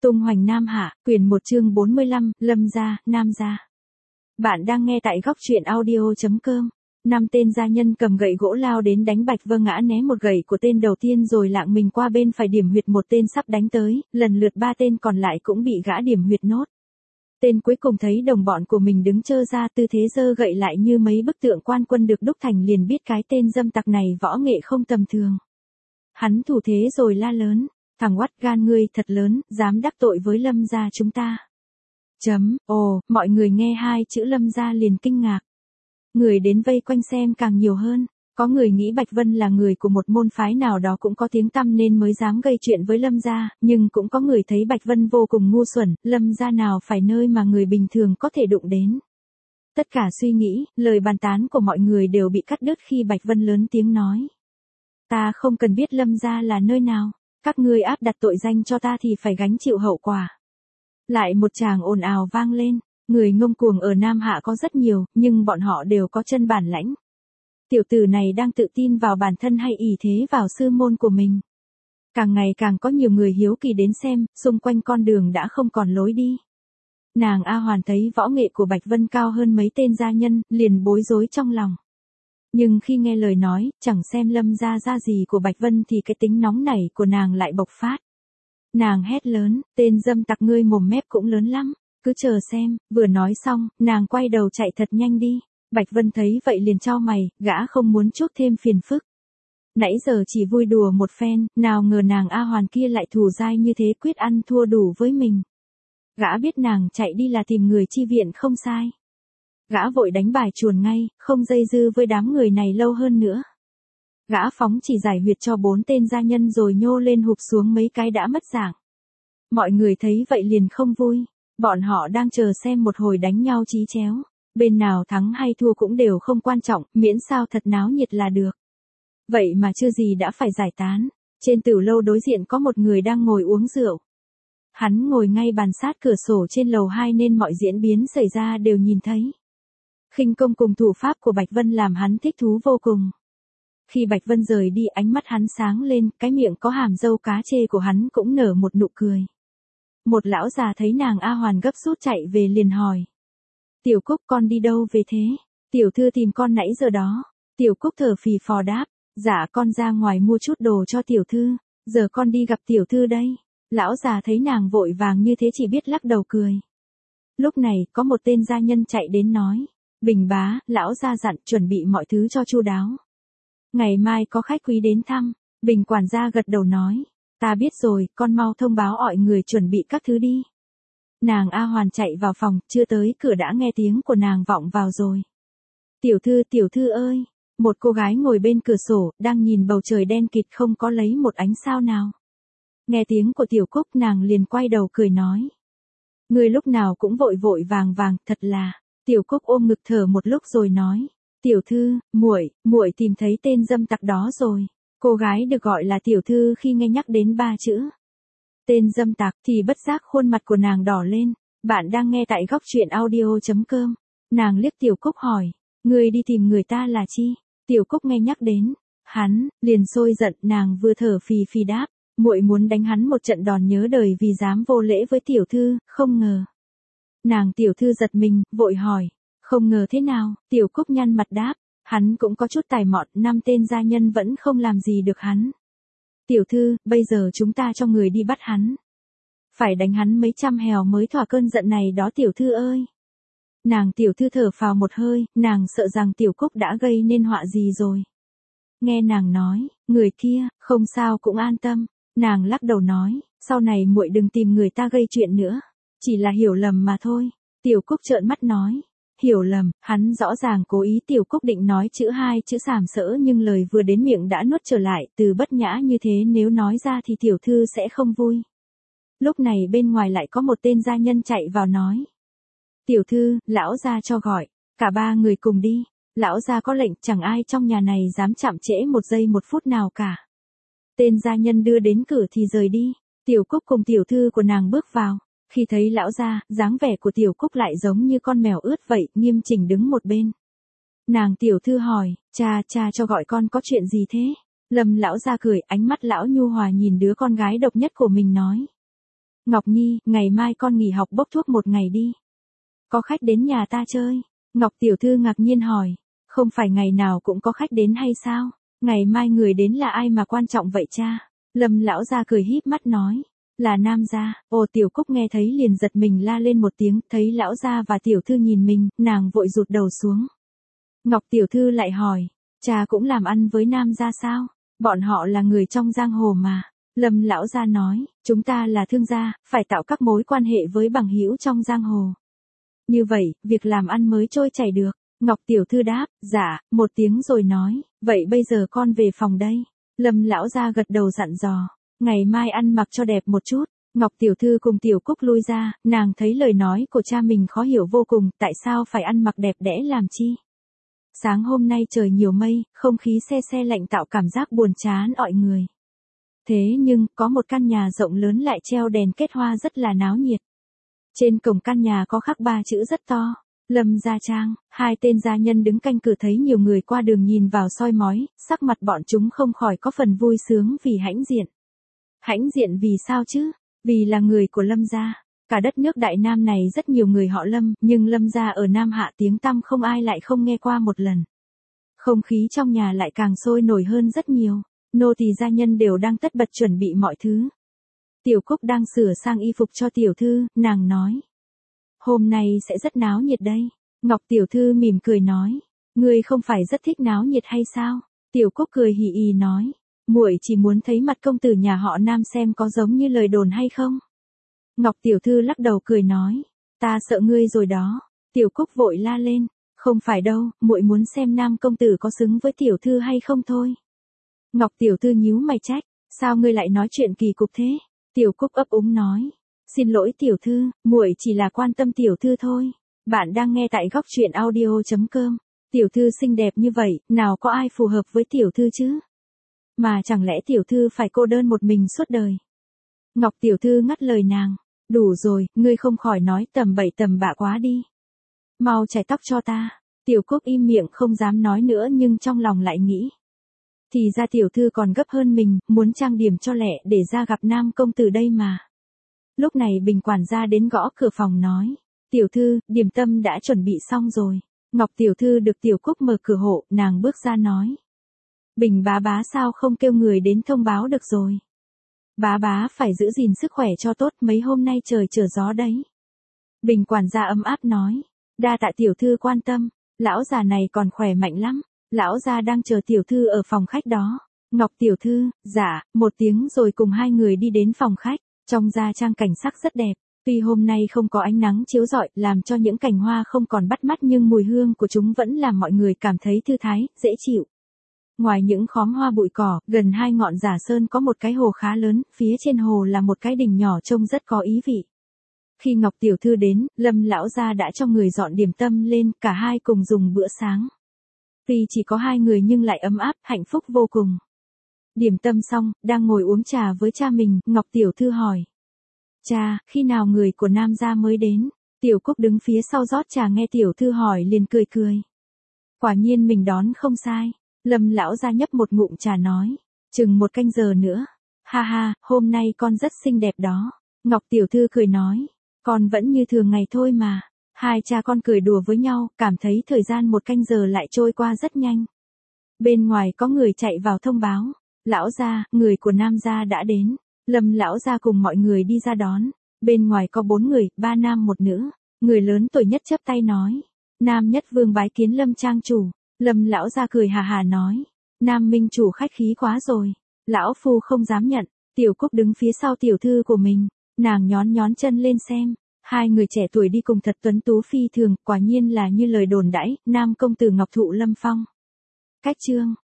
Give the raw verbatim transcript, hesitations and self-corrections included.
Tung hoành Nam Hạ, quyển một chương bốn mươi lăm, Lâm gia, Nam gia. Bạn đang nghe tại góc truyện audio chấm com. Năm tên gia nhân cầm gậy gỗ lao đến đánh Bạch Vâng ngã né một gậy của tên đầu tiên rồi lạng mình qua bên phải điểm huyệt một tên sắp đánh tới, lần lượt ba tên còn lại cũng bị gã điểm huyệt nốt. Tên cuối cùng thấy đồng bọn của mình đứng trơ ra tư thế giơ gậy lại như mấy bức tượng quan quân được đúc thành liền biết cái tên dâm tặc này võ nghệ không tầm thường. Hắn thủ thế rồi la lớn. Thằng oắt gan ngươi thật lớn, dám đắc tội với Lâm gia chúng ta. Chấm, ồ, mọi người nghe hai chữ Lâm gia liền kinh ngạc. Người đến vây quanh xem càng nhiều hơn. Có người nghĩ Bạch Vân là người của một môn phái nào đó cũng có tiếng tăm nên mới dám gây chuyện với Lâm gia, nhưng cũng có người thấy Bạch Vân vô cùng ngu xuẩn, Lâm gia nào phải nơi mà người bình thường có thể đụng đến. Tất cả suy nghĩ, lời bàn tán của mọi người đều bị cắt đứt khi Bạch Vân lớn tiếng nói. Ta không cần biết Lâm gia là nơi nào. Các ngươi áp đặt tội danh cho ta thì phải gánh chịu hậu quả. Lại một tràng ồn ào vang lên, người ngông cuồng ở Nam Hạ có rất nhiều, nhưng bọn họ đều có chân bản lãnh. Tiểu tử này đang tự tin vào bản thân hay ỷ thế vào sư môn của mình. Càng ngày càng có nhiều người hiếu kỳ đến xem, xung quanh con đường đã không còn lối đi. Nàng A Hoàn thấy võ nghệ của Bạch Vân cao hơn mấy tên gia nhân, liền bối rối trong lòng. Nhưng khi nghe lời nói, chẳng xem Lâm gia gia gì của Bạch Vân thì cái tính nóng nảy của nàng lại bộc phát. Nàng hét lớn, tên dâm tặc ngươi mồm mép cũng lớn lắm, cứ chờ xem, vừa nói xong, nàng quay đầu chạy thật nhanh đi. Bạch Vân thấy vậy liền chau mày, gã không muốn chuốc thêm phiền phức. Nãy giờ chỉ vui đùa một phen, nào ngờ nàng A Hoàn kia lại thù dai như thế quyết ăn thua đủ với mình. Gã biết nàng chạy đi là tìm người chi viện không sai. Gã vội đánh bài chuồn ngay, không dây dư với đám người này lâu hơn nữa. Gã phóng chỉ giải huyệt cho bốn tên gia nhân rồi nhô lên hụp xuống mấy cái đã mất dạng. Mọi người thấy vậy liền không vui, bọn họ đang chờ xem một hồi đánh nhau chí chéo. Bên nào thắng hay thua cũng đều không quan trọng, miễn sao thật náo nhiệt là được. Vậy mà chưa gì đã phải giải tán, trên tửu lâu đối diện có một người đang ngồi uống rượu. Hắn ngồi ngay bàn sát cửa sổ trên lầu hai nên mọi diễn biến xảy ra đều nhìn thấy. Khinh công cùng thủ pháp của Bạch Vân làm hắn thích thú vô cùng. Khi Bạch Vân rời đi ánh mắt hắn sáng lên, cái miệng có hàm râu cá chê của hắn cũng nở một nụ cười. Một lão già thấy nàng A Hoàn gấp rút chạy về liền hỏi. Tiểu Cúc con đi đâu về thế? Tiểu thư tìm con nãy giờ đó. Tiểu Cúc thở phì phò đáp. Dạ con ra ngoài mua chút đồ cho tiểu thư, giờ con đi gặp tiểu thư đây. Lão già thấy nàng vội vàng như thế chỉ biết lắc đầu cười. Lúc này có một tên gia nhân chạy đến nói. Bình bá, lão gia dặn chuẩn bị mọi thứ cho chu đáo. Ngày mai có khách quý đến thăm. Bình quản gia gật đầu nói. Ta biết rồi, con mau thông báo mọi người chuẩn bị các thứ đi. Nàng A Hoàn chạy vào phòng, chưa tới cửa đã nghe tiếng của nàng vọng vào rồi. Tiểu thư, tiểu thư ơi! Một cô gái ngồi bên cửa sổ, đang nhìn bầu trời đen kịt không có lấy một ánh sao nào. Nghe tiếng của Tiểu Cúc nàng liền quay đầu cười nói. Người lúc nào cũng vội vội vàng vàng, thật là. Tiểu Cúc ôm ngực thở một lúc rồi nói. Tiểu thư, muội, muội tìm thấy tên dâm tặc đó rồi. Cô gái được gọi là tiểu thư khi nghe nhắc đến ba chữ. Tên dâm tặc thì bất giác khuôn mặt của nàng đỏ lên. Bạn đang nghe tại góc truyện audio chấm com. Nàng liếc Tiểu Cúc hỏi. Người đi tìm người ta là chi? Tiểu Cúc nghe nhắc đến. Hắn, liền sôi giận nàng vừa thở phì phì đáp. Muội muốn đánh hắn một trận đòn nhớ đời vì dám vô lễ với tiểu thư, không ngờ. Nàng tiểu thư giật mình, vội hỏi. Không ngờ thế nào? Tiểu Cúc nhăn mặt đáp. Hắn cũng có chút tài mọn, năm tên gia nhân vẫn không làm gì được hắn. Tiểu thư, bây giờ chúng ta cho người đi bắt hắn. Phải đánh hắn mấy trăm hèo mới thỏa cơn giận này đó tiểu thư ơi. Nàng tiểu thư thở phào một hơi, nàng sợ rằng Tiểu Cúc đã gây nên họa gì rồi. Nghe nàng nói, người kia, không sao cũng an tâm. Nàng lắc đầu nói, sau này muội đừng tìm người ta gây chuyện nữa. Chỉ là hiểu lầm mà thôi. Tiểu Cúc trợn mắt nói. Hiểu lầm, hắn rõ ràng cố ý. Tiểu Cúc định nói chữ hai chữ sàm sỡ nhưng lời vừa đến miệng đã nuốt trở lại. Từ bất nhã như thế nếu nói ra thì tiểu thư sẽ không vui. Lúc này bên ngoài lại có một tên gia nhân chạy vào nói. Tiểu thư, lão gia cho gọi. Cả ba người cùng đi. Lão gia có lệnh chẳng ai trong nhà này dám chạm trễ một giây một phút nào cả. Tên gia nhân đưa đến cửa thì rời đi. Tiểu Cúc cùng tiểu thư của nàng bước vào. Khi thấy lão gia, dáng vẻ của Tiểu Cúc lại giống như con mèo ướt vậy, nghiêm chỉnh đứng một bên. Nàng tiểu thư hỏi, cha cha cho gọi con có chuyện gì thế? Lâm lão gia cười, ánh mắt lão nhu hòa nhìn đứa con gái độc nhất của mình nói. Ngọc Nhi, ngày mai con nghỉ học bốc thuốc một ngày đi. Có khách đến nhà ta chơi. Ngọc tiểu thư ngạc nhiên hỏi. Không phải ngày nào cũng có khách đến hay sao? Ngày mai người đến là ai mà quan trọng vậy cha? Lâm lão gia cười híp mắt nói. Là Nam gia. Ồ, Tiểu Cúc nghe thấy liền giật mình la lên một tiếng, thấy lão gia và tiểu thư nhìn mình, nàng vội rụt đầu xuống. Ngọc tiểu thư lại hỏi. Cha cũng làm ăn với Nam gia sao? Bọn họ là người trong giang hồ mà. Lâm lão gia nói, chúng ta là thương gia, phải tạo các mối quan hệ với bằng hữu trong giang hồ. Như vậy, việc làm ăn mới trôi chảy được. Ngọc tiểu thư đáp, dạ, một tiếng rồi nói, vậy bây giờ con về phòng đây. Lâm lão gia gật đầu dặn dò, ngày mai ăn mặc cho đẹp một chút. Ngọc tiểu thư cùng Tiểu Cúc lui ra, nàng thấy lời nói của cha mình khó hiểu vô cùng, tại sao phải ăn mặc đẹp đẽ làm chi? Sáng hôm nay trời nhiều mây, không khí se se lạnh tạo cảm giác buồn chán ọi người. Thế nhưng, có một căn nhà rộng lớn lại treo đèn kết hoa rất là náo nhiệt. Trên cổng căn nhà có khắc ba chữ rất to, Lâm Gia Trang. Hai tên gia nhân đứng canh cửa thấy nhiều người qua đường nhìn vào soi mói, sắc mặt bọn chúng không khỏi có phần vui sướng vì hãnh diện. Hãnh diện vì sao chứ? Vì là người của Lâm gia. Cả đất nước Đại Nam này rất nhiều người họ Lâm, nhưng Lâm gia ở Nam Hạ tiếng tăm không ai lại không nghe qua một lần. Không khí trong nhà lại càng sôi nổi hơn rất nhiều. Nô tỳ gia nhân đều đang tất bật chuẩn bị mọi thứ. Tiểu Cúc đang sửa sang y phục cho tiểu thư, nàng nói. Hôm nay sẽ rất náo nhiệt đây. Ngọc tiểu thư mỉm cười nói. Ngươi không phải rất thích náo nhiệt hay sao? Tiểu Cúc cười hì hì nói. Muội chỉ muốn thấy mặt công tử nhà họ Nam xem có giống như lời đồn hay không. Ngọc tiểu thư lắc đầu cười nói. Ta sợ ngươi rồi đó. Tiểu Cúc vội la lên. Không phải đâu, muội muốn xem Nam công tử có xứng với tiểu thư hay không thôi. Ngọc tiểu thư nhíu mày trách. Sao ngươi lại nói chuyện kỳ cục thế? Tiểu Cúc ấp úng nói. Xin lỗi tiểu thư, muội chỉ là quan tâm tiểu thư thôi. Bạn đang nghe tại góc truyện audio chấm com. Tiểu thư xinh đẹp như vậy, nào có ai phù hợp với tiểu thư chứ? Mà chẳng lẽ tiểu thư phải cô đơn một mình suốt đời? Ngọc tiểu thư ngắt lời nàng. Đủ rồi, ngươi không khỏi nói tầm bậy tầm bạ quá đi. Mau chải tóc cho ta. Tiểu Cúc im miệng không dám nói nữa nhưng trong lòng lại nghĩ. Thì ra tiểu thư còn gấp hơn mình, muốn trang điểm cho lẹ để ra gặp Nam công tử đây mà. Lúc này Bình quản gia đến gõ cửa phòng nói. Tiểu thư, điểm tâm đã chuẩn bị xong rồi. Ngọc tiểu thư được Tiểu Cúc mở cửa hộ, nàng bước ra nói. Bình bá bá sao không kêu người đến thông báo được rồi. Bá bá phải giữ gìn sức khỏe cho tốt, mấy hôm nay trời trở gió đấy. Bình quản gia ấm áp nói. Đa tạ tiểu thư quan tâm, lão già này còn khỏe mạnh lắm. Lão gia đang chờ tiểu thư ở phòng khách đó. Ngọc tiểu thư, dạ, một tiếng rồi cùng hai người đi đến phòng khách. Trong gia trang cảnh sắc rất đẹp. Tuy hôm nay không có ánh nắng chiếu rọi làm cho những cành hoa không còn bắt mắt nhưng mùi hương của chúng vẫn làm mọi người cảm thấy thư thái, dễ chịu. Ngoài những khóm hoa bụi cỏ, gần hai ngọn giả sơn có một cái hồ khá lớn, phía trên hồ là một cái đình nhỏ trông rất có ý vị. Khi Ngọc tiểu thư đến, Lâm lão gia đã cho người dọn điểm tâm lên, cả hai cùng dùng bữa sáng. Tuy chỉ có hai người nhưng lại ấm áp, hạnh phúc vô cùng. Điểm tâm xong, đang ngồi uống trà với cha mình, Ngọc tiểu thư hỏi. Cha, khi nào người của Nam gia mới đến? Tiểu Cúc đứng phía sau rót trà nghe tiểu thư hỏi liền cười cười. Quả nhiên mình đón không sai. Lâm lão gia nhấp một ngụm trà nói. Chừng một canh giờ nữa. Ha ha, hôm nay con rất xinh đẹp đó. Ngọc tiểu thư cười nói. Con vẫn như thường ngày thôi mà. Hai cha con cười đùa với nhau, cảm thấy thời gian một canh giờ lại trôi qua rất nhanh. Bên ngoài có người chạy vào thông báo. Lão gia, người của Nam gia đã đến. Lâm lão gia cùng mọi người đi ra đón. Bên ngoài có bốn người, ba nam một nữ. Người lớn tuổi nhất chắp tay nói. Nam nhất vương bái kiến Lâm trang chủ. Lâm lão gia cười hà hà nói. Nam minh chủ khách khí quá rồi. Lão phu không dám nhận. Tiểu Cúc đứng phía sau tiểu thư của mình. Nàng nhón nhón chân lên xem. Hai người trẻ tuổi đi cùng thật tuấn tú phi thường, quả nhiên là như lời đồn đãi, Nam công tử Ngọc Thụ Lâm Phong. Cách chương